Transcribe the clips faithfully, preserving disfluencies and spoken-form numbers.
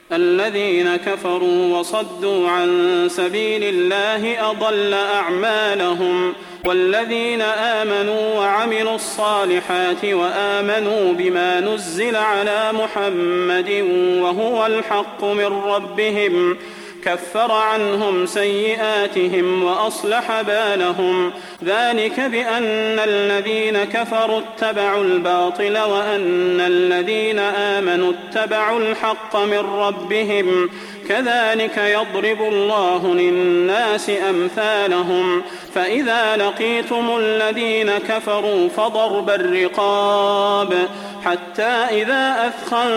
الذين كفروا وصدوا عن سبيل الله أضل أعمالهم. والذين آمنوا وعملوا الصالحات وآمنوا بما نزل على محمد وهو الحق من ربهم كفر عنهم سيئاتهم وأصلح بالهم. ذلك بأن الذين كفروا اتبعوا الباطل وأن الذين آمنوا اتبعوا الحق من ربهم. كذلك يضرب الله للناس أمثالهم. فإذا لقيتم الذين كفروا فضرب الرقاب حتى إذا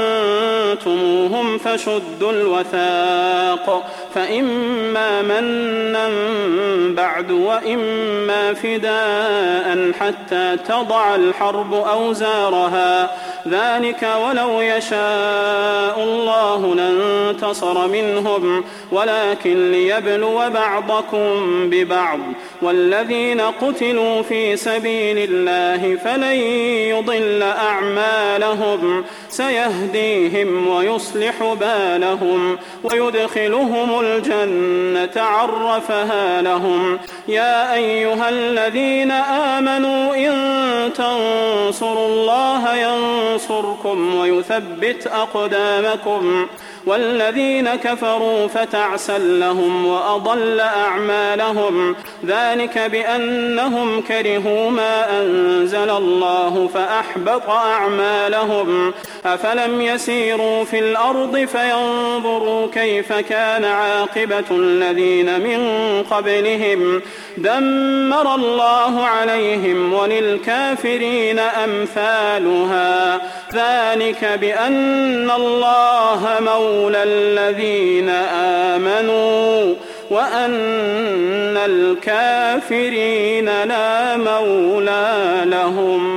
أثخنتموهم فشدوا الوثاق فإما منا بعد وإما فداء حتى تضع الحرب أوزارها. ذلك ولو يشاء الله لانتصر منهم ولكن ليبلو بعضكم ببعض. والذين قتلوا في سبيل الله فلن يضل أعمالهم سيهديهم ويصلح بالهم ويدخلهم الجنة عرفها لهم. يا أيها الذين آمنوا إن تنصروا الله ينصركم ويثبت أقدامكم. والذين كفروا فتعسا لهم وأضل أعمالهم. ذلك بأنهم كرهوا ما أنزل الله فأحبط أعمالهم. أفلم يسيروا في الأرض فينظروا كيف كان عاقبة الذين من قبلهم دمر الله عليهم وللكافرين أمثالها. ذلك بأن الله مولى الذين آمنوا وأن الكافرين لا مولى لهم.